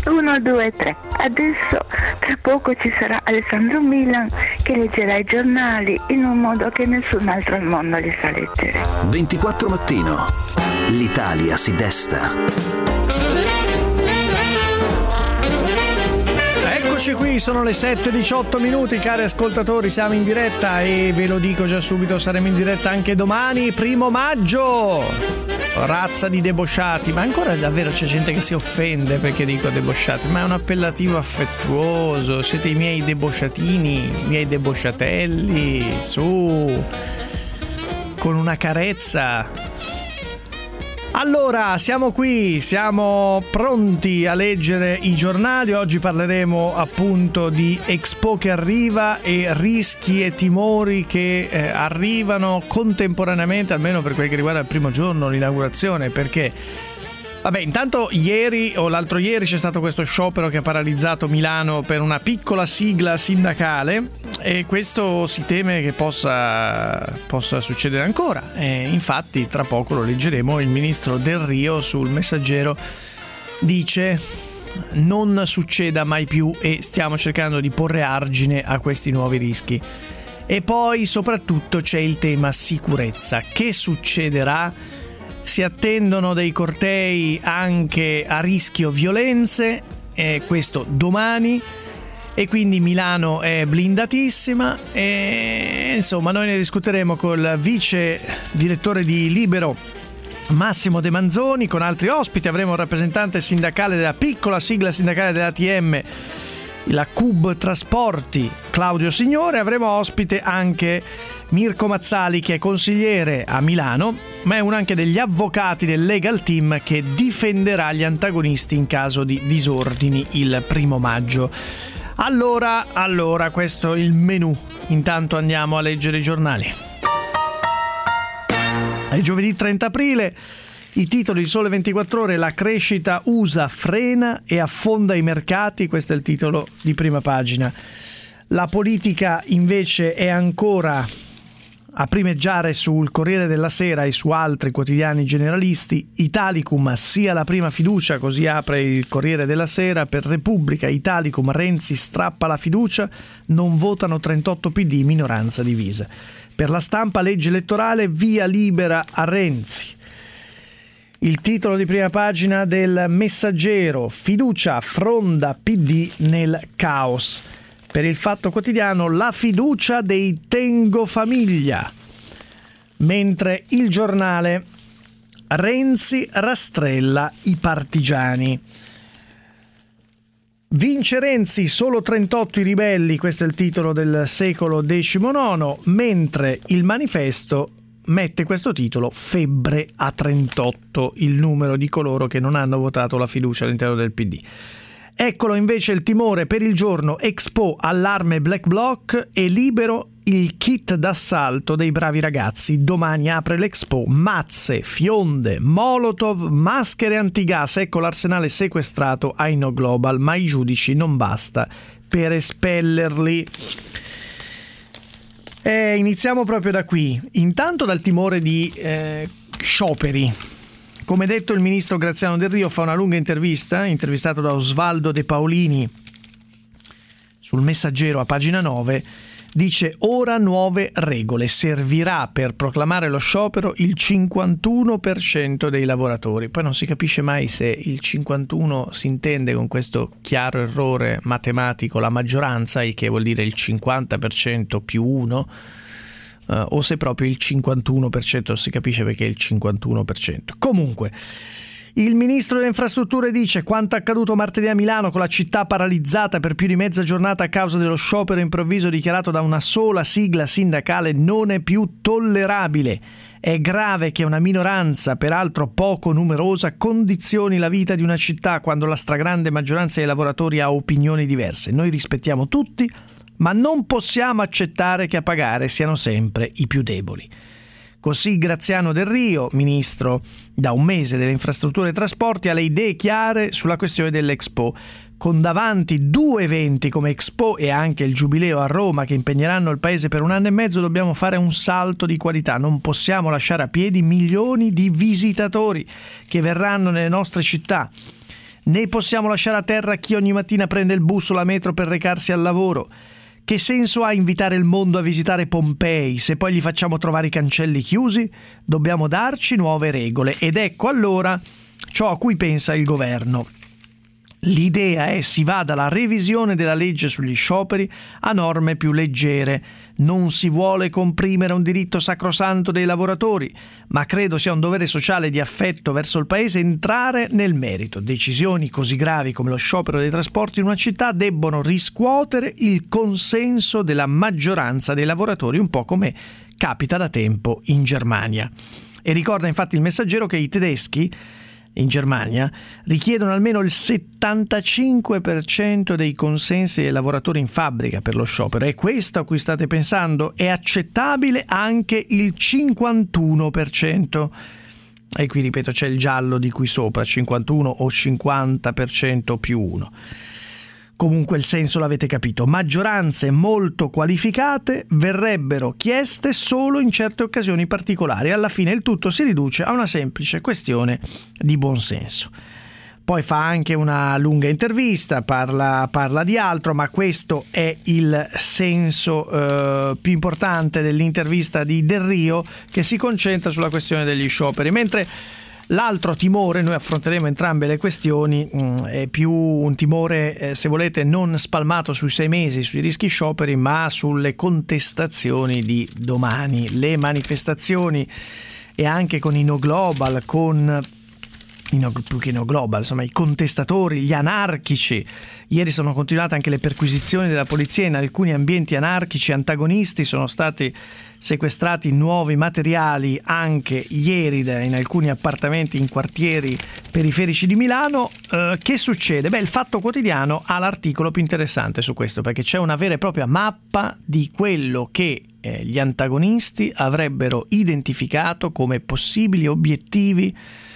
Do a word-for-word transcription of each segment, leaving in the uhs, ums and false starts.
uno, due, tre. Adesso tra poco ci sarà Alessandro Milan che leggerà i giornali in un modo che nessun altro al mondo li sa leggere. ventiquattro Mattino. L'Italia si desta. Eccoci qui, sono le sette e diciotto minuti, cari ascoltatori, siamo in diretta e ve lo dico già subito, saremo in diretta anche domani, primo maggio. Razza di debosciati, ma ancora davvero c'è gente che si offende perché dico debosciati, ma è un appellativo affettuoso, siete i miei debosciatini, i miei debosciatelli, su, con una carezza. Allora, siamo qui, siamo pronti a leggere i giornali. Oggi parleremo appunto di Expo che arriva e rischi e timori che eh, arrivano contemporaneamente, almeno per quel che riguarda il primo giorno, l'inaugurazione, perché vabbè, intanto ieri o l'altro ieri c'è stato questo sciopero che ha paralizzato Milano per una piccola sigla sindacale e questo si teme che possa, possa succedere ancora. E infatti tra poco lo leggeremo, il ministro Del Rio sul Messaggero dice non succeda mai più e stiamo cercando di porre argine a questi nuovi rischi. E poi soprattutto c'è il tema sicurezza. Che succederà? Si attendono dei cortei anche a rischio violenze, eh, questo domani, e quindi Milano è blindatissima e insomma noi ne discuteremo col vice direttore di Libero Massimo De Manzoni, con altri ospiti. Avremo un rappresentante sindacale della piccola sigla sindacale dell'A T M, la C U B Trasporti, Claudio Signore. Avremo ospite anche Mirko Mazzali, che è consigliere a Milano, ma è uno anche degli avvocati del Legal Team che difenderà gli antagonisti in caso di disordini il primo maggio. Allora, allora, questo è il menù. Intanto andiamo a leggere i giornali. È giovedì trenta aprile. I titoli: Il Sole ventiquattro Ore, la crescita U S A frena e affonda i mercati. Questo è il titolo di prima pagina. La politica invece è ancora a primeggiare sul Corriere della Sera e su altri quotidiani generalisti. Italicum sia la prima fiducia, così apre il Corriere della Sera. Per Repubblica, Italicum, Renzi strappa la fiducia, non votano trentotto P D, minoranza divisa. Per La Stampa, legge elettorale, via libera a Renzi. Il titolo di prima pagina del Messaggero: fiducia fronda P D nel caos. Per il Fatto Quotidiano, la fiducia dei Tengo Famiglia. Mentre Il Giornale, Renzi rastrella i partigiani. Vince Renzi, solo trentotto i ribelli, questo è il titolo del Secolo diciannove, mentre Il Manifesto mette questo titolo: febbre a trentotto, il numero di coloro che non hanno votato la fiducia all'interno del P D. Eccolo invece il timore per Il Giorno: Expo, allarme Black Bloc, e Libero, il kit d'assalto dei bravi ragazzi. Domani apre l'Expo, mazze, fionde, molotov, maschere antigas. Ecco l'arsenale sequestrato ai No Global, ma i giudici non basta per espellerli. Eh, iniziamo proprio da qui. Intanto dal timore di eh, scioperi. Come detto, il ministro Graziano Del Rio fa una lunga intervista, intervistato da Osvaldo De Paolini sul Messaggero a pagina nove. Dice: ora nuove regole, servirà per proclamare lo sciopero il cinquantuno per cento dei lavoratori. Poi non si capisce mai se il cinquantuno si intende con questo chiaro errore matematico la maggioranza, il che vuol dire il cinquanta per cento più uno, uh, o se proprio il cinquantuno per cento, non si capisce perché è il cinquantuno per cento. Comunque, il ministro delle infrastrutture dice: quanto accaduto martedì a Milano, con la città paralizzata per più di mezza giornata a causa dello sciopero improvviso dichiarato da una sola sigla sindacale, non è più tollerabile. È grave che una minoranza, peraltro poco numerosa, condizioni la vita di una città quando la stragrande maggioranza dei lavoratori ha opinioni diverse. Noi rispettiamo tutti, ma non possiamo accettare che a pagare siano sempre i più deboli. Così Graziano Del Rio, ministro da un mese delle infrastrutture e trasporti, ha le idee chiare sulla questione dell'Expo. Con davanti due eventi come Expo e anche il Giubileo a Roma che impegneranno il paese per un anno e mezzo, dobbiamo fare un salto di qualità. Non possiamo lasciare a piedi milioni di visitatori che verranno nelle nostre città. Né possiamo lasciare a terra chi ogni mattina prende il bus o la metro per recarsi al lavoro. Che senso ha invitare il mondo a visitare Pompei se poi gli facciamo trovare i cancelli chiusi? Dobbiamo darci nuove regole ed ecco allora ciò a cui pensa il governo. L'idea è si va dalla revisione della legge sugli scioperi a norme più leggere. Non si vuole comprimere un diritto sacrosanto dei lavoratori, ma credo sia un dovere sociale di affetto verso il Paese entrare nel merito. Decisioni così gravi come lo sciopero dei trasporti in una città debbono riscuotere il consenso della maggioranza dei lavoratori, un po' come capita da tempo in Germania. E ricorda infatti il Messaggero che i tedeschi in Germania richiedono almeno il settantacinque per cento dei consensi dei lavoratori in fabbrica per lo sciopero. È questo a cui state pensando? È accettabile anche il cinquantuno per cento. E qui ripeto c'è il giallo di qui sopra, cinquantuno o cinquanta per cento più uno. Comunque il senso l'avete capito. Maggioranze molto qualificate verrebbero chieste solo in certe occasioni particolari. Alla fine il tutto si riduce a una semplice questione di buonsenso. Poi fa anche una lunga intervista, parla, parla di altro, ma questo è il senso eh, più importante dell'intervista di Del Rio, che si concentra sulla questione degli scioperi. Mentre l'altro timore, noi affronteremo entrambe le questioni, è più un timore, eh, se volete, non spalmato sui sei mesi, sui rischi scioperi, ma sulle contestazioni di domani. Le manifestazioni e anche con i no global, con i no, più che no global, insomma i contestatori, gli anarchici. Ieri sono continuate anche le perquisizioni della polizia in alcuni ambienti anarchici antagonisti, sono stati sequestrati nuovi materiali anche ieri in alcuni appartamenti in quartieri periferici di Milano. Eh, che succede? Beh, il Fatto Quotidiano ha l'articolo più interessante su questo, perché c'è una vera e propria mappa di quello che eh, gli antagonisti avrebbero identificato come possibili obiettivi,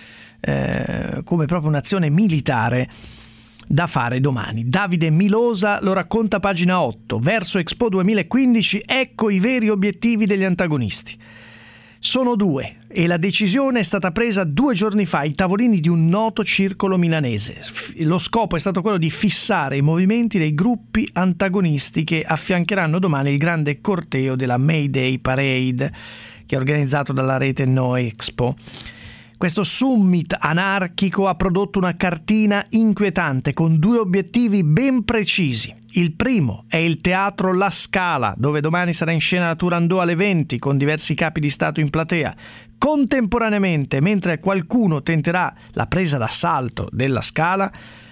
eh, come proprio un'azione militare da fare domani. Davide Milosa lo racconta a pagina otto. Verso Expo duemilaquindici, ecco i veri obiettivi degli antagonisti. Sono due e la decisione è stata presa due giorni fa ai tavolini di un noto circolo milanese. Lo scopo è stato quello di fissare i movimenti dei gruppi antagonisti che affiancheranno domani il grande corteo della May Day Parade, che è organizzato dalla rete No Expo. Questo summit anarchico ha prodotto una cartina inquietante con due obiettivi ben precisi. Il primo è il teatro La Scala, dove domani sarà in scena la Turandot alle venti con diversi capi di Stato in platea. Contemporaneamente, mentre qualcuno tenterà la presa d'assalto della Scala,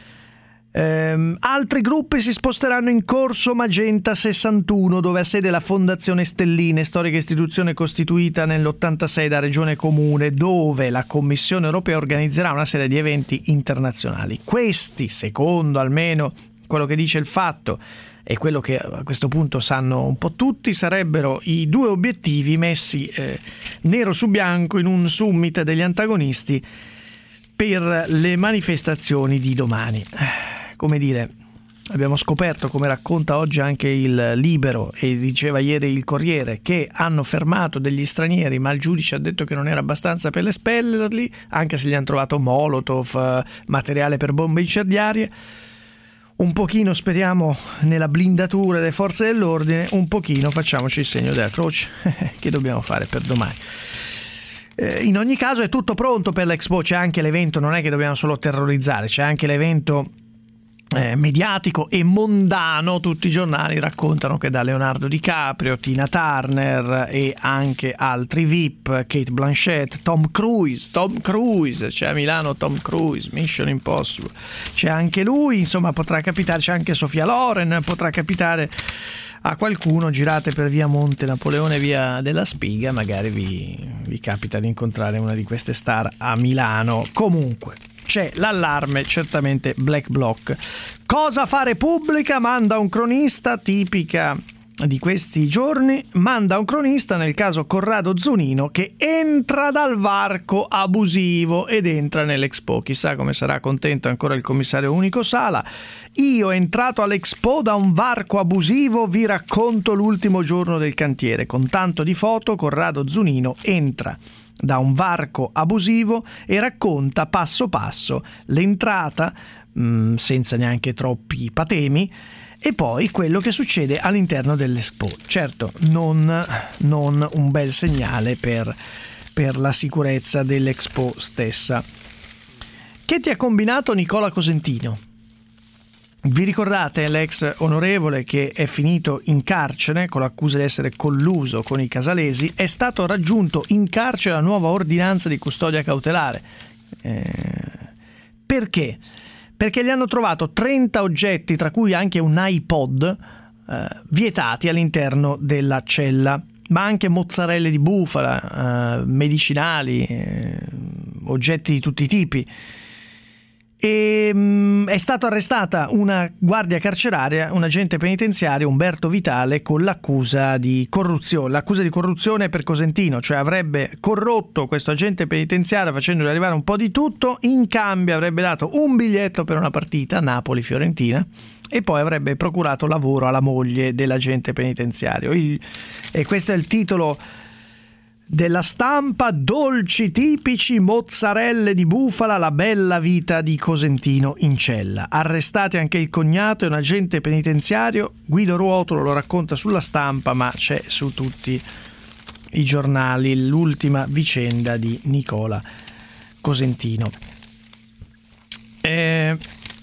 ehm, altri gruppi si sposteranno in Corso Magenta sessantuno, dove ha sede la Fondazione Stelline, storica istituzione costituita nell'ottantasei da Regione Comune, dove la Commissione Europea organizzerà una serie di eventi internazionali. Questi, secondo almeno quello che dice il Fatto e quello che a questo punto sanno un po' tutti, sarebbero i due obiettivi messi eh, nero su bianco in un summit degli antagonisti per le manifestazioni di domani. Come dire, abbiamo scoperto, come racconta oggi anche il Libero e diceva ieri il Corriere, che hanno fermato degli stranieri, ma il giudice ha detto che non era abbastanza per espellerli, anche se gli hanno trovato molotov, materiale per bombe incendiarie. Un pochino speriamo nella blindatura delle forze dell'ordine, un pochino facciamoci il segno della croce. Che dobbiamo fare per domani? Eh, in ogni caso è tutto pronto per l'Expo, c'è anche l'evento, non è che dobbiamo solo terrorizzare, c'è anche l'evento Eh, mediatico e mondano. Tutti i giornali raccontano che da Leonardo DiCaprio, Tina Turner e anche altri V I P, Kate Blanchett, Tom Cruise, Tom Cruise, c'è a Milano Tom Cruise, Mission Impossible, c'è anche lui, insomma potrà capitare, c'è anche Sofia Loren, potrà capitare a qualcuno, girate per via Monte Napoleone, via della Spiga, magari vi, vi capita di incontrare una di queste star a Milano. Comunque c'è l'allarme, certamente Black Bloc. Cosa fa Repubblica? Manda un cronista, tipica di questi giorni, manda un cronista, nel caso Corrado Zunino, che entra dal varco abusivo ed entra nell'Expo. Chissà come sarà contento ancora il commissario unico Sala. Io entrato all'Expo da un varco abusivo, vi racconto l'ultimo giorno del cantiere. Con tanto di foto, Corrado Zunino entra da un varco abusivo e racconta passo passo l'entrata mh, senza neanche troppi patemi. E poi quello che succede all'interno dell'Expo. Certo, non, non un bel segnale per, per la sicurezza dell'Expo stessa. Che ti ha combinato Nicola Cosentino? Vi ricordate l'ex onorevole che è finito in carcere con l'accusa di essere colluso con i casalesi? È stato raggiunto in carcere la nuova ordinanza di custodia cautelare. Eh, perché? Perché gli hanno trovato trenta oggetti, tra cui anche un iPod, eh, vietati all'interno della cella, ma anche mozzarelle di bufala, eh, medicinali, eh, oggetti di tutti i tipi. E mh, è stata arrestata una guardia carceraria, un agente penitenziario, Umberto Vitale, con l'accusa di corruzione. L'accusa di corruzione per Cosentino, cioè avrebbe corrotto questo agente penitenziario facendogli arrivare un po' di tutto, in cambio avrebbe dato un biglietto per una partita Napoli-Fiorentina e poi avrebbe procurato lavoro alla moglie dell'agente penitenziario. Il, e questo è il titolo della Stampa: dolci tipici, mozzarelle di bufala, la bella vita di Cosentino in cella. Arrestati anche il cognato e un agente penitenziario. Guido Ruotolo lo racconta sulla Stampa, ma c'è su tutti i giornali l'ultima vicenda di Nicola Cosentino. Eh,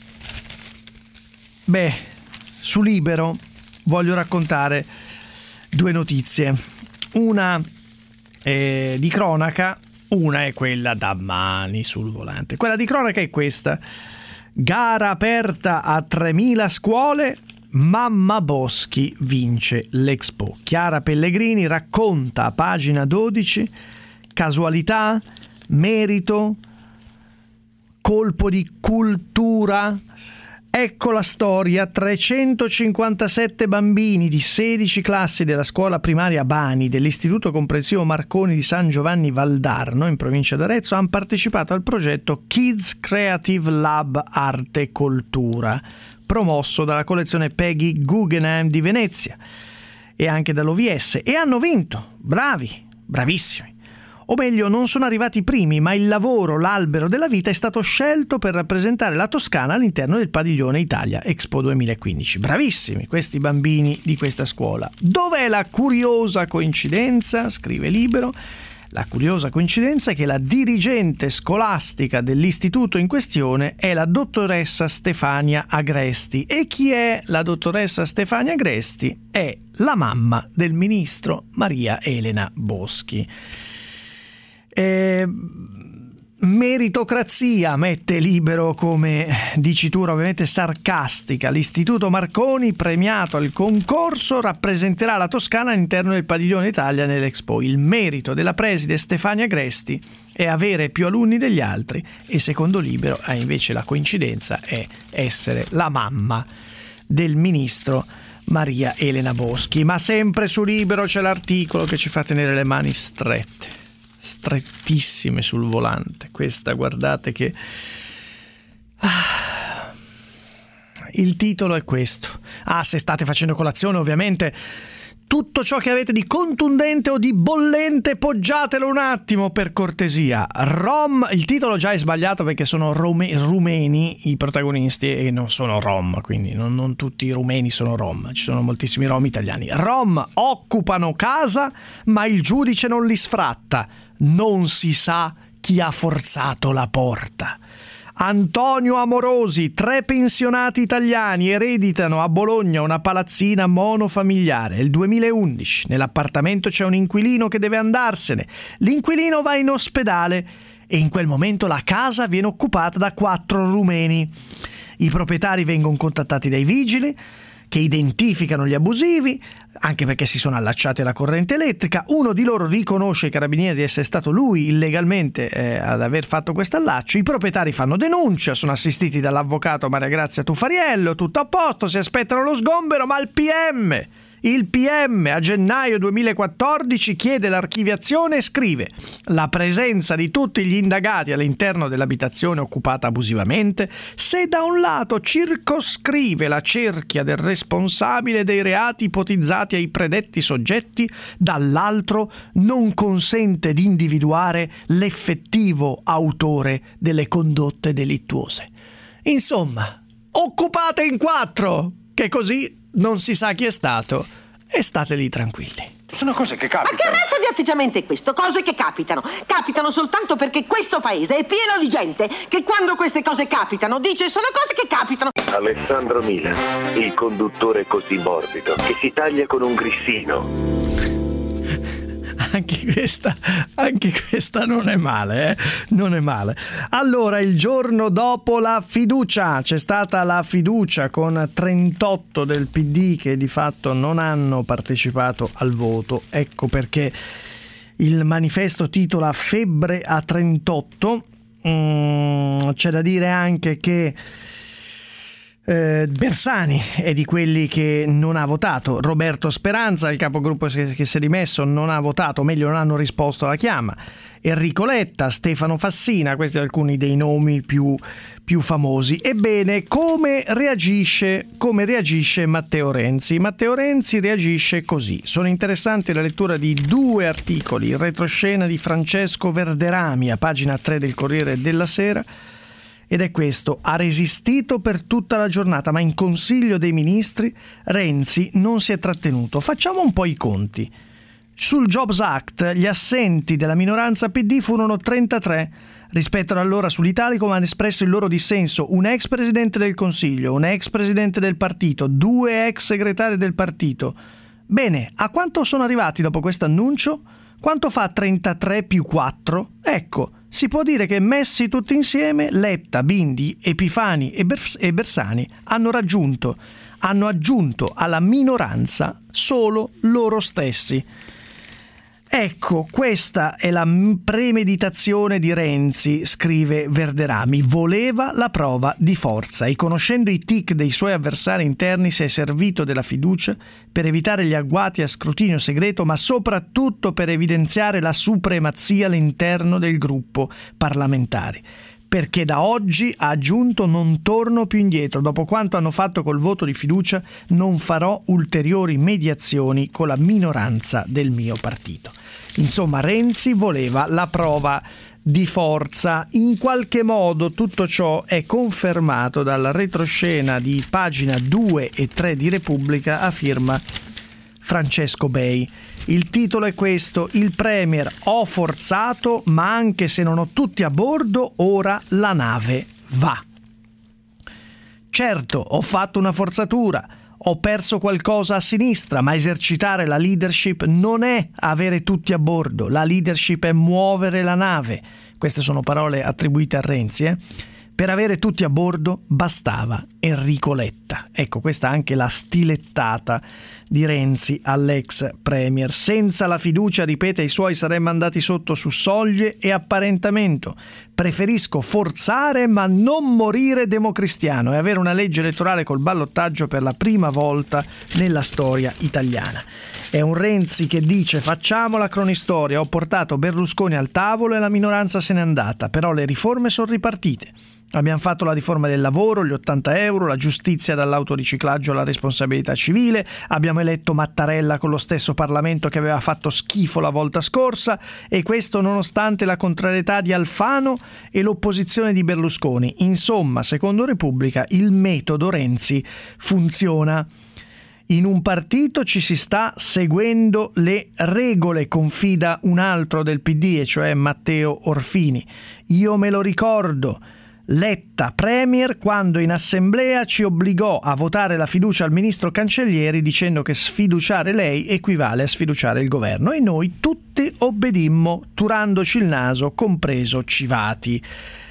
beh, su Libero voglio raccontare due notizie. Una Eh, di cronaca, una è quella da mani sul volante. Quella di cronaca è questa: gara aperta a tremila scuole, Mamma Boschi vince l'Expo. Chiara Pellegrini racconta a pagina dodici casualità, merito, colpo di cultura. Ecco la storia: trecentocinquantasette bambini di sedici classi della scuola primaria Bani dell'Istituto Comprensivo Marconi di San Giovanni Valdarno, in provincia d'Arezzo, hanno partecipato al progetto Kids Creative Lab Arte e Cultura, promosso dalla collezione Peggy Guggenheim di Venezia e anche dall'O V S, e hanno vinto. Bravi, bravissimi. O meglio, non sono arrivati primi, ma il lavoro, l'albero della vita, è stato scelto per rappresentare la Toscana all'interno del padiglione Italia Expo duemilaquindici. Bravissimi questi bambini di questa scuola. Dov'è la curiosa coincidenza? Scrive Libero. La curiosa coincidenza è che la dirigente scolastica dell'istituto in questione è la dottoressa Stefania Agresti. E chi è la dottoressa Stefania Agresti? È la mamma del ministro Maria Elena Boschi. Eh, meritocrazia, mette Libero come dicitura ovviamente sarcastica. L'Istituto Marconi, premiato al concorso, rappresenterà la Toscana all'interno del padiglione Italia nell'Expo. Il merito della preside Stefania Agresti è avere più alunni degli altri, e secondo Libero eh, invece la coincidenza è essere la mamma del ministro Maria Elena Boschi. Ma sempre su Libero c'è l'articolo che ci fa tenere le mani strette, strettissime sul volante. Questa, guardate che ah, il titolo è questo. Ah, se state facendo colazione, ovviamente tutto ciò che avete di contundente o di bollente poggiatelo un attimo, per cortesia. Rom, il titolo già è sbagliato perché sono rome, rumeni i protagonisti e non sono rom, quindi non, non tutti i rumeni sono rom, ci sono moltissimi rom italiani. Rom occupano casa ma il giudice non li sfratta, non si sa chi ha forzato la porta. Antonio Amorosi, tre pensionati italiani ereditano a Bologna una palazzina monofamiliare. È il duemilaundici, nell'appartamento c'è un inquilino che deve andarsene. L'inquilino va in ospedale e in quel momento la casa viene occupata da quattro rumeni. I proprietari vengono contattati dai vigili, che identificano gli abusivi, anche perché si sono allacciati alla corrente elettrica. Uno di loro riconosce ai carabinieri di essere stato lui illegalmente eh, ad aver fatto questo allaccio. I proprietari fanno denuncia, sono assistiti dall'avvocato Maria Grazia Tufariello, tutto a posto, si aspettano lo sgombero, ma il P M... Il P M a gennaio duemilaquattordici chiede l'archiviazione e scrive: la presenza di tutti gli indagati all'interno dell'abitazione occupata abusivamente, se da un lato circoscrive la cerchia del responsabile dei reati ipotizzati ai predetti soggetti, dall'altro non consente di individuare l'effettivo autore delle condotte delittuose. Insomma, occupate in quattro, che così non si sa chi è stato e state lì tranquilli. Sono cose che capitano. Ma che razza di atteggiamento è questo? Cose che capitano. Capitano soltanto perché questo paese è pieno di gente che quando queste cose capitano dice sono cose che capitano. Alessandro Mila, il conduttore così morbido che si taglia con un grissino. Anche questa, anche questa non è male, eh? Non è male. Allora, il giorno dopo la fiducia, c'è stata la fiducia con trentotto del P D che di fatto non hanno partecipato al voto. Ecco perché il manifesto titola Febbre a trentotto. Mm, c'è da dire anche che Eh, Bersani è di quelli che non ha votato, Roberto Speranza, il capogruppo che, che si è dimesso, non ha votato, o meglio non hanno risposto alla chiama, Enrico Letta, Stefano Fassina, questi sono alcuni dei nomi più, più famosi. Ebbene, come reagisce, come reagisce Matteo Renzi? Matteo Renzi reagisce così. Sono interessanti la lettura di due articoli, il retroscena di Francesco Verderami a pagina tre del Corriere della Sera. Ed è questo: ha resistito per tutta la giornata, ma in Consiglio dei Ministri Renzi non si è trattenuto. Facciamo un po' i conti. Sul Jobs Act gli assenti della minoranza P D furono trentatré. Rispetto ad allora sull'Italicum hanno espresso il loro dissenso un ex presidente del Consiglio, un ex presidente del partito, due ex segretari del partito. Bene, a quanto sono arrivati dopo questo annuncio? Quanto fa trentatré più quattro? Ecco, si può dire che messi tutti insieme Letta, Bindi, Epifani e, Bers- e Bersani hanno raggiunto, hanno aggiunto alla minoranza solo loro stessi. Ecco, questa è la premeditazione di Renzi, scrive Verderami. Voleva la prova di forza e, conoscendo i tic dei suoi avversari interni, si è servito della fiducia per evitare gli agguati a scrutinio segreto, ma soprattutto per evidenziare la supremazia all'interno del gruppo parlamentare. Perché da oggi, ha aggiunto, non torno più indietro. Dopo quanto hanno fatto col voto di fiducia, non farò ulteriori mediazioni con la minoranza del mio partito. Insomma, Renzi voleva la prova di forza. In qualche modo tutto ciò è confermato dalla retroscena di pagina due e tre di Repubblica a firma Francesco Bei. Il titolo è questo: il Premier: ho forzato, ma anche se non ho tutti a bordo, ora la nave va. Certo, ho fatto una forzatura, ho perso qualcosa a sinistra, ma esercitare la leadership non è avere tutti a bordo, la leadership è muovere la nave. Queste sono parole attribuite a Renzi, eh? Per avere tutti a bordo bastava Enrico Letta. Ecco, questa è anche la stilettata di Renzi all'ex premier. Senza la fiducia, ripete, i suoi saremmo andati sotto su soglie e apparentamento. Preferisco forzare ma non morire democristiano e avere una legge elettorale col ballottaggio per la prima volta nella storia italiana. È un Renzi che dice: facciamo la cronistoria, ho portato Berlusconi al tavolo e la minoranza se n'è andata, però le riforme sono ripartite. Abbiamo fatto la riforma del lavoro, gli ottanta euro, la giustizia dall'autoriciclaggio alla responsabilità civile, abbiamo eletto Mattarella con lo stesso Parlamento che aveva fatto schifo la volta scorsa, e questo nonostante la contrarietà di Alfano e l'opposizione di Berlusconi. Insomma, secondo Repubblica, il metodo Renzi funziona. In un partito ci si sta seguendo le regole, confida un altro del P D, e cioè Matteo Orfini. Io me lo ricordo. Letta premier quando in assemblea ci obbligò a votare la fiducia al ministro Cancellieri dicendo che sfiduciare lei equivale a sfiduciare il governo, e noi tutti obbedimmo turandoci il naso, compreso Civati.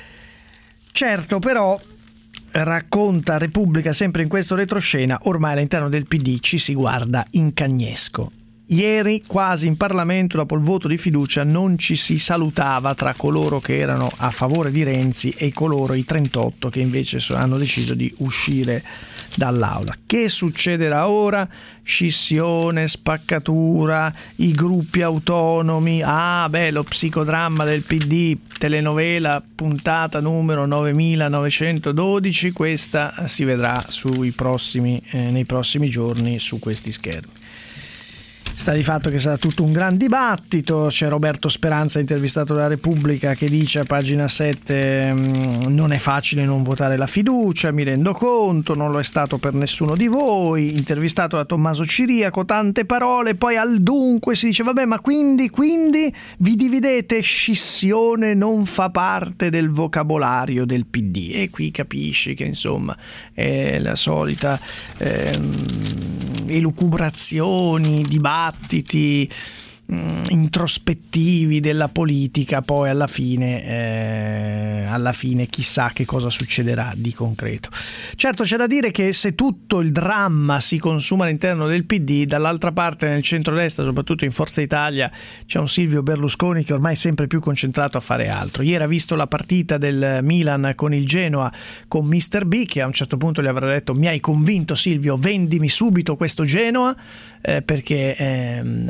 Certo, però, racconta Repubblica sempre in questo retroscena, ormai all'interno del P D ci si guarda in cagnesco. Ieri, quasi in Parlamento, dopo il voto di fiducia, non ci si salutava tra coloro che erano a favore di Renzi e coloro, i trentotto, che invece hanno deciso di uscire dall'aula. Che succederà ora? Scissione, spaccatura, i gruppi autonomi. Ah, beh, lo psicodramma del P D, telenovela, puntata numero novemilanovecentododici. Questa si vedrà sui prossimi, eh, nei prossimi giorni su questi schermi. Sta di fatto che sarà tutto un gran dibattito. C'è Roberto Speranza, intervistato dalla Repubblica, che dice a pagina sette: non è facile non votare la fiducia, mi rendo conto, non lo è stato per nessuno di voi. Intervistato da Tommaso Ciriaco, tante parole, poi al dunque si dice: vabbè, ma quindi, quindi vi dividete? Scissione non fa parte del vocabolario del P D. E qui capisci che insomma è la solita ehm, elucubrazioni, dibattiti dibattiti introspettivi della politica. Poi alla fine eh, alla fine chissà che cosa succederà di concreto. Certo, c'è da dire che se tutto il dramma si consuma all'interno del P D, dall'altra parte nel centrodestra, soprattutto in Forza Italia, c'è un Silvio Berlusconi che ormai è sempre più concentrato a fare altro. Ieri ha visto la partita del Milan con il Genoa con mister B, che a un certo punto gli avrà detto: mi hai convinto Silvio, vendimi subito questo Genoa, eh, perché ehm,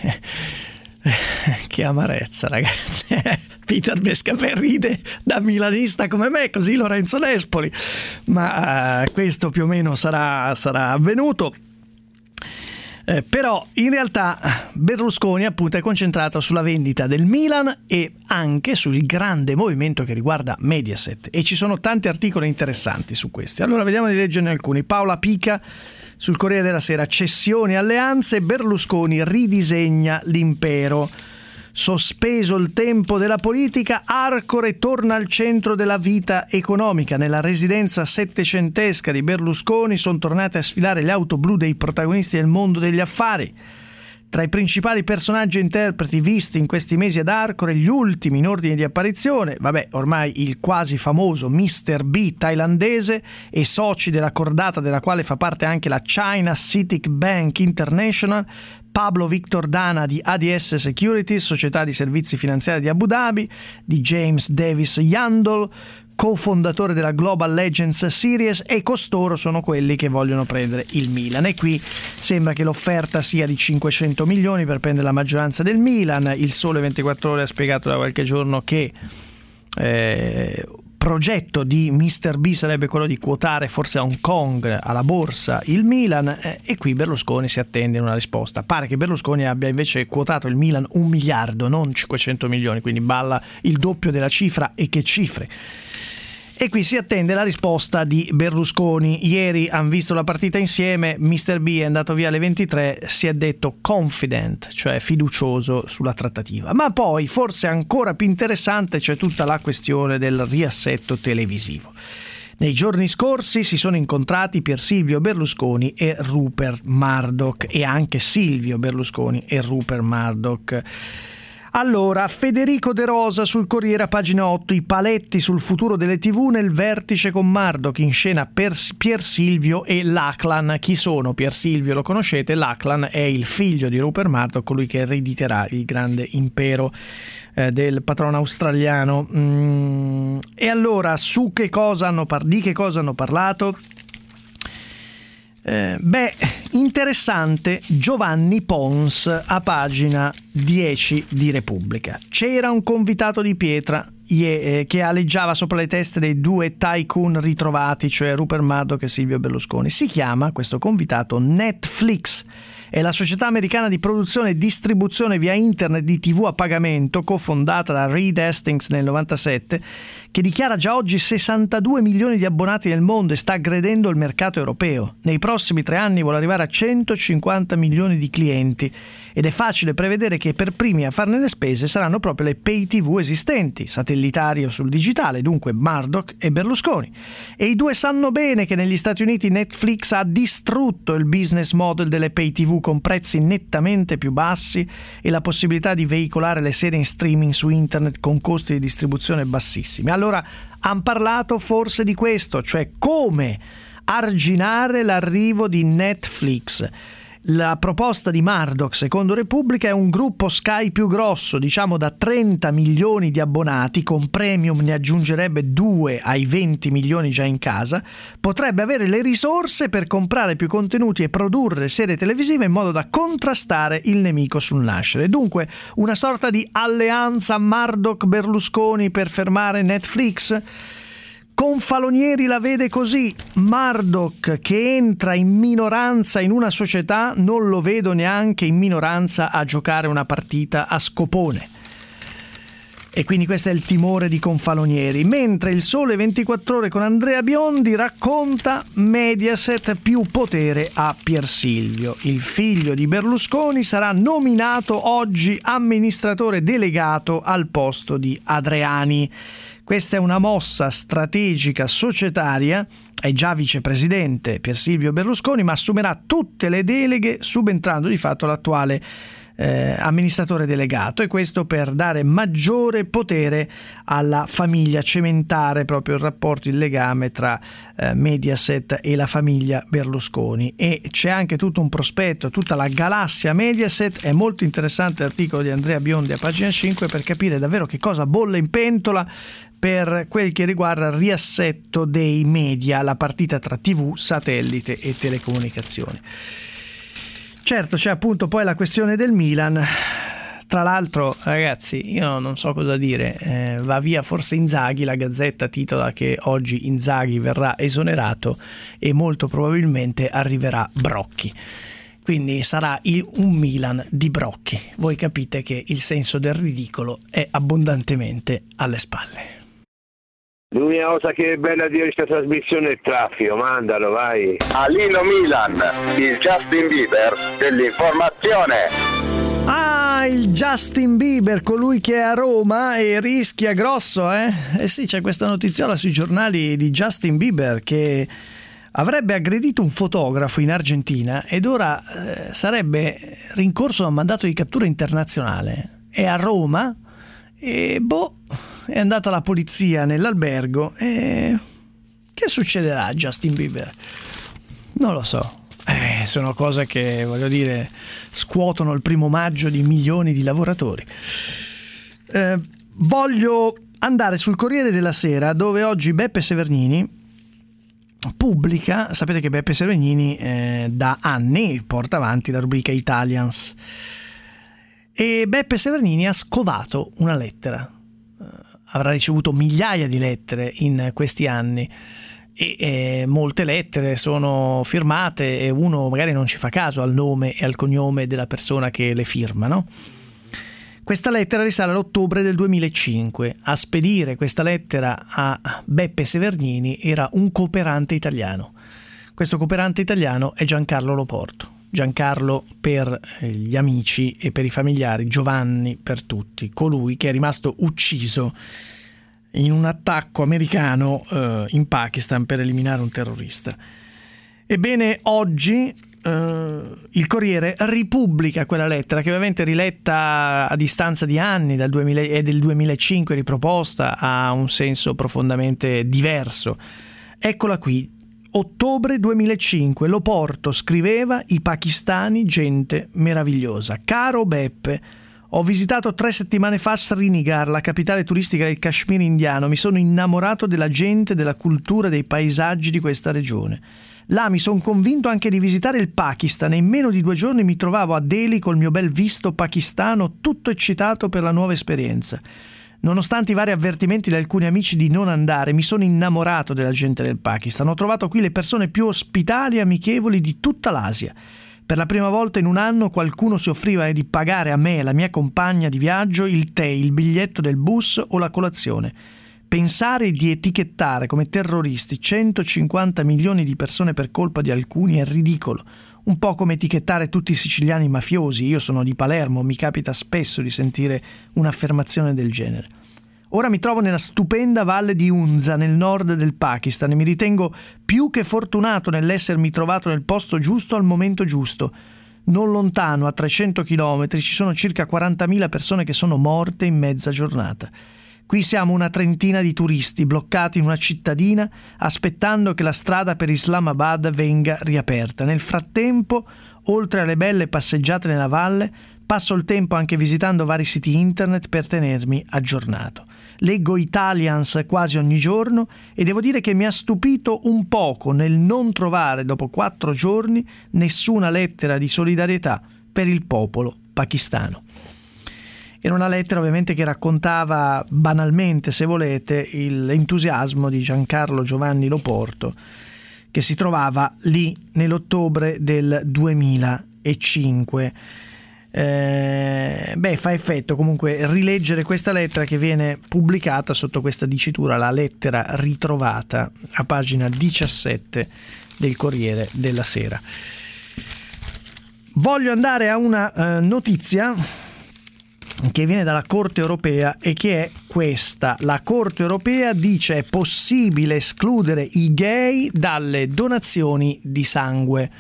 che amarezza, ragazzi. Peter Bescapè ride da milanista come me, così Lorenzo Nespoli, ma uh, questo più o meno sarà, sarà avvenuto. Eh, però in realtà Berlusconi appunto è concentrato sulla vendita del Milan e anche sul grande movimento che riguarda Mediaset, e ci sono tanti articoli interessanti su questi. Allora vediamo di leggerne alcuni. Paola Pica sul Corriere della Sera: cessioni, alleanze, Berlusconi ridisegna l'impero. Sospeso il tempo della politica, Arcore torna al centro della vita economica. Nella residenza settecentesca di Berlusconi sono tornate a sfilare le auto blu dei protagonisti del mondo degli affari. Tra i principali personaggi e interpreti visti in questi mesi ad Arcore, gli ultimi in ordine di apparizione, vabbè, ormai il quasi famoso mister B thailandese e soci della cordata della quale fa parte anche la China Citic Bank International, Pablo Victor Dana di A D S Securities, società di servizi finanziari di Abu Dhabi, di James Davis Yandol, cofondatore della Global Legends Series, e costoro sono quelli che vogliono prendere il Milan. E qui sembra che l'offerta sia di cinquecento milioni per prendere la maggioranza del Milan. Il Sole ventiquattro Ore ha spiegato da qualche giorno che eh, progetto di mister B sarebbe quello di quotare forse a Hong Kong, alla borsa, il Milan, eh, e qui Berlusconi si attende una risposta. Pare che Berlusconi abbia invece quotato il Milan un miliardo, non cinquecento milioni, quindi balla il doppio della cifra, e che cifre. E qui si attende la risposta di Berlusconi. Ieri hanno visto la partita insieme, mister B è andato via alle ventitré, si è detto confident, cioè fiducioso sulla trattativa. Ma poi, forse ancora più interessante, c'è tutta la questione del riassetto televisivo. Nei giorni scorsi si sono incontrati Pier Silvio Berlusconi e Rupert Murdoch, e anche Silvio Berlusconi e Rupert Murdoch. Allora, Federico De Rosa sul Corriere, a pagina otto: i paletti sul futuro delle tivù nel vertice con Murdoch, in scena per Pier Silvio e Lachlan. Chi sono Pier Silvio? Lo conoscete, Lachlan è il figlio di Rupert Murdoch, colui che erediterà il grande impero eh, del patrono australiano. Mm, e allora, su che cosa hanno par- di che cosa hanno parlato? Eh, beh, interessante Giovanni Pons a pagina dieci di Repubblica. C'era un convitato di pietra che aleggiava sopra le teste dei due tycoon ritrovati, cioè Rupert Murdoch e Silvio Berlusconi. Si chiama, questo convitato, Netflix. È la società americana di produzione e distribuzione via internet di tivù a pagamento, cofondata da Reed Hastings nel novantasette, che dichiara già oggi sessantadue milioni di abbonati nel mondo e sta aggredendo il mercato europeo. Nei prossimi tre anni vuole arrivare a centocinquanta milioni di clienti, ed è facile prevedere che per primi a farne le spese saranno proprio le pay tivù esistenti, satellitari o sul digitale, dunque Murdoch e Berlusconi. E i due sanno bene che negli Stati Uniti Netflix ha distrutto il business model delle pay tivù con prezzi nettamente più bassi e la possibilità di veicolare le serie in streaming su internet con costi di distribuzione bassissimi. Allora, hanno parlato forse di questo, cioè come arginare l'arrivo di Netflix. La proposta di Murdoch, secondo Repubblica, è un gruppo Sky più grosso, diciamo da trenta milioni di abbonati, con Premium ne aggiungerebbe due ai venti milioni già in casa, potrebbe avere le risorse per comprare più contenuti e produrre serie televisive in modo da contrastare il nemico sul nascere. Dunque, una sorta di alleanza Murdoch-Berlusconi per fermare Netflix? Confalonieri la vede così: Murdoch che entra in minoranza in una società, non lo vedo neanche in minoranza a giocare una partita a scopone. E quindi questo è il timore di Confalonieri. Mentre il Sole ventiquattro Ore con Andrea Biondi racconta: Mediaset più potere a Piersilvio. Il figlio di Berlusconi sarà nominato oggi amministratore delegato al posto di Adriani. Questa è una mossa strategica societaria. È già vicepresidente Piersilvio Berlusconi, ma assumerà tutte le deleghe subentrando di fatto l'attuale Eh, amministratore delegato, e questo per dare maggiore potere alla famiglia, cementare proprio il rapporto, il legame tra eh, Mediaset e la famiglia Berlusconi. E c'è anche tutto un prospetto, tutta la galassia Mediaset. È molto interessante l'articolo di Andrea Biondi a pagina cinque per capire davvero che cosa bolle in pentola per quel che riguarda il riassetto dei media, la partita tra tivù, satellite e telecomunicazioni. Certo, c'è appunto poi la questione del Milan. Tra l'altro, ragazzi, io non so cosa dire, eh, va via forse Inzaghi. La Gazzetta titola che oggi Inzaghi verrà esonerato e molto probabilmente arriverà Brocchi. Quindi sarà un Milan di Brocchi. Voi capite che il senso del ridicolo è abbondantemente alle spalle. L'unica cosa che è bella di questa trasmissione è il traffico, mandalo, vai. Alino Milan, il Justin Bieber dell'informazione. Ah, il Justin Bieber, colui che è a Roma e rischia grosso, eh? Eh sì, c'è questa notiziola sui giornali di Justin Bieber che avrebbe aggredito un fotografo in Argentina ed ora eh, sarebbe rincorso a un mandato di cattura internazionale. È a Roma e boh, è andata la polizia nell'albergo e che succederà a Justin Bieber? Non lo so. Eh, sono cose che, voglio dire, scuotono il primo maggio di milioni di lavoratori. Eh, voglio andare sul Corriere della Sera, dove oggi Beppe Severnini pubblica, sapete che Beppe Severnini eh, da anni porta avanti la rubrica Italians, e Beppe Severnini ha scovato una lettera. Avrà ricevuto migliaia di lettere in questi anni e, e molte lettere sono firmate e uno magari non ci fa caso al nome e al cognome della persona che le firma, no? Questa lettera risale all'ottobre del duemilacinque. A spedire questa lettera a Beppe Severnini era un cooperante italiano. Questo cooperante italiano è Giancarlo Loporto. Giancarlo per gli amici e per i familiari, Giovanni per tutti, colui che è rimasto ucciso in un attacco americano eh, in Pakistan per eliminare un terrorista. Ebbene, oggi eh, il Corriere ripubblica quella lettera che ovviamente riletta a distanza di anni, dal duemila e del duemilacinque riproposta, ha un senso profondamente diverso. Eccola qui. Ottobre duemilacinque, Loporto scriveva: i pakistani, gente meravigliosa. Caro Beppe, ho visitato tre settimane fa Srinagar, la capitale turistica del Kashmir indiano. Mi sono innamorato della gente, della cultura, dei paesaggi di questa regione. Là mi sono convinto anche di visitare il Pakistan e in meno di due giorni mi trovavo a Delhi col mio bel visto pakistano, tutto eccitato per la nuova esperienza. Nonostante i vari avvertimenti da alcuni amici di non andare, mi sono innamorato della gente del Pakistan. Ho trovato qui le persone più ospitali e amichevoli di tutta l'Asia. Per la prima volta in un anno qualcuno si offriva di pagare a me e la mia compagna di viaggio il tè, il biglietto del bus o la colazione. Pensare di etichettare come terroristi centocinquanta milioni di persone per colpa di alcuni è ridicolo. Un po' come etichettare tutti i siciliani mafiosi. Io sono di Palermo, mi capita spesso di sentire un'affermazione del genere. Ora mi trovo nella stupenda valle di Unza, nel nord del Pakistan, e mi ritengo più che fortunato nell'essermi trovato nel posto giusto al momento giusto. Non lontano, a trecento chilometri, ci sono circa quarantamila persone che sono morte in mezza giornata. Qui siamo una trentina di turisti bloccati in una cittadina aspettando che la strada per Islamabad venga riaperta. Nel frattempo, oltre alle belle passeggiate nella valle, passo il tempo anche visitando vari siti internet per tenermi aggiornato. Leggo Italians quasi ogni giorno e devo dire che mi ha stupito un poco nel non trovare dopo quattro giorni nessuna lettera di solidarietà per il popolo pakistano. Era una lettera ovviamente che raccontava banalmente, se volete, l'entusiasmo di Giancarlo Giovanni Loporto, che si trovava lì nell'ottobre del duemilacinque. Eh, beh, fa effetto comunque rileggere questa lettera che viene pubblicata sotto questa dicitura, la lettera ritrovata, a pagina diciassette del Corriere della Sera. Voglio andare a una eh, notizia che viene dalla Corte Europea e che è questa. La Corte Europea dice è possibile escludere i gay dalle donazioni di sangue.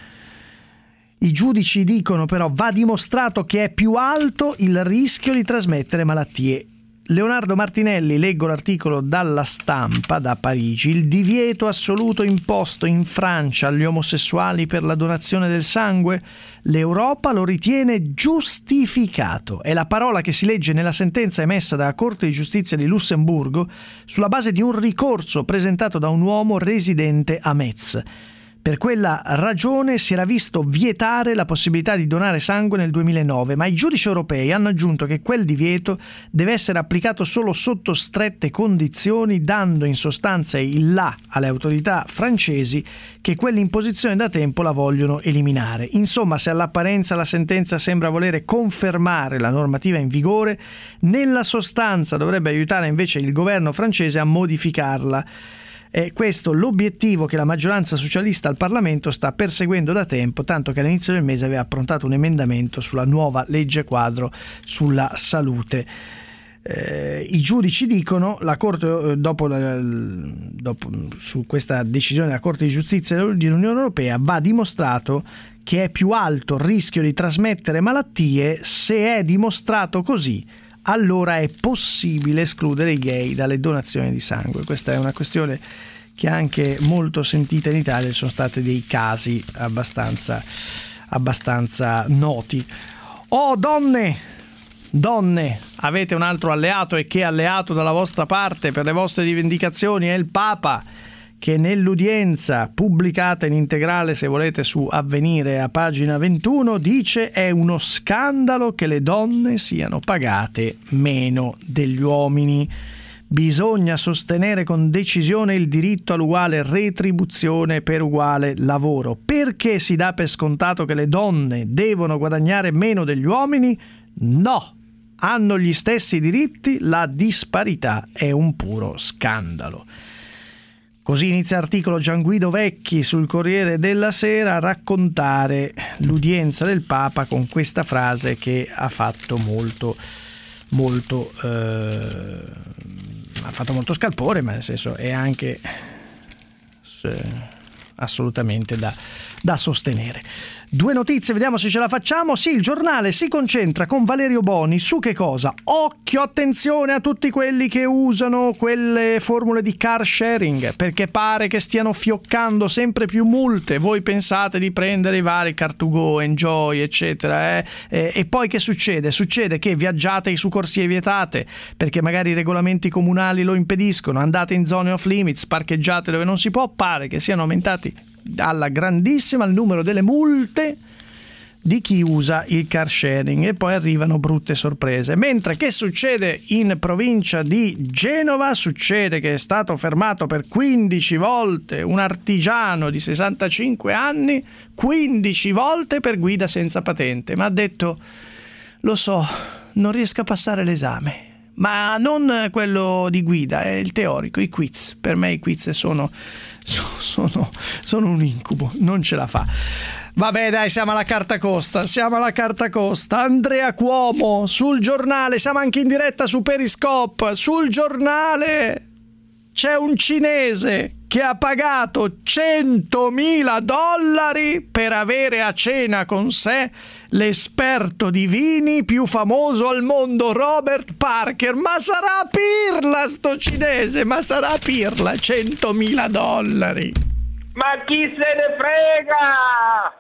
I giudici dicono però va dimostrato che è più alto il rischio di trasmettere malattie. Leonardo Martinelli, leggo l'articolo dalla Stampa, da Parigi. Il divieto assoluto imposto in Francia agli omosessuali per la donazione del sangue, l'Europa lo ritiene giustificato. È la parola che si legge nella sentenza emessa dalla Corte di Giustizia di Lussemburgo sulla base di un ricorso presentato da un uomo residente a Metz. Per quella ragione si era visto vietare la possibilità di donare sangue nel duemilanove, ma i giudici europei hanno aggiunto che quel divieto deve essere applicato solo sotto strette condizioni, dando in sostanza il là alle autorità francesi che quell'imposizione da tempo la vogliono eliminare. Insomma, se all'apparenza la sentenza sembra volere confermare la normativa in vigore, nella sostanza dovrebbe aiutare invece il governo francese a modificarla. È questo l'obiettivo che la maggioranza socialista al Parlamento sta perseguendo da tempo, tanto che all'inizio del mese aveva approntato un emendamento sulla nuova legge quadro sulla salute. Eh, I giudici dicono, la Corte dopo, dopo su questa decisione della Corte di Giustizia dell'Unione Europea va dimostrato che è più alto il rischio di trasmettere malattie. Se è dimostrato così, allora è possibile escludere i gay dalle donazioni di sangue. Questa è una questione che è anche molto sentita in Italia, ci sono stati dei casi abbastanza, abbastanza noti. Oh donne, donne, avete un altro alleato, e che alleato dalla vostra parte per le vostre rivendicazioni è il Papa, che nell'udienza pubblicata in integrale, se volete, su Avvenire a pagina ventuno, dice è uno scandalo che le donne siano pagate meno degli uomini. Bisogna sostenere con decisione il diritto all'uguale retribuzione per uguale lavoro. Perché si dà per scontato che le donne devono guadagnare meno degli uomini? No, hanno gli stessi diritti, la disparità è un puro scandalo. Così inizia l'articolo Gianguido Vecchi sul Corriere della Sera a raccontare l'udienza del Papa con questa frase che ha fatto molto, molto, eh, ha fatto molto scalpore, ma nel senso è anche eh, assolutamente da, da sostenere. Due notizie, vediamo se ce la facciamo. Sì, il Giornale si concentra con Valerio Boni su che cosa? Occhio, attenzione a tutti quelli che usano quelle formule di car sharing, perché pare che stiano fioccando sempre più multe. Voi pensate di prendere i vari car to go, enjoy, eccetera, eh? E, e poi che succede? Succede che viaggiate su corsie vietate, perché magari i regolamenti comunali lo impediscono, andate in zone off limits, parcheggiate dove non si può. Pare che siano aumentati alla grandissima il numero delle multe di chi usa il car sharing, e poi arrivano brutte sorprese. Mentre che succede in provincia di Genova? Succede che è stato fermato per quindici volte un artigiano di sessantacinque anni, quindici volte per guida senza patente, ma ha detto: lo so, non riesco a passare l'esame. Ma non quello di guida, è il teorico, i quiz. Per me i quiz sono, sono, sono un incubo, non ce la fa. Vabbè dai, siamo alla carta costa, siamo alla carta costa. Andrea Cuomo sul Giornale, siamo anche in diretta su Periscope. Sul Giornale c'è un cinese che ha pagato centomila dollari per avere a cena con sé l'esperto di vini più famoso al mondo, Robert Parker. Ma sarà pirla sto cinese, ma sarà pirla, centomila dollari. Ma chi se ne frega?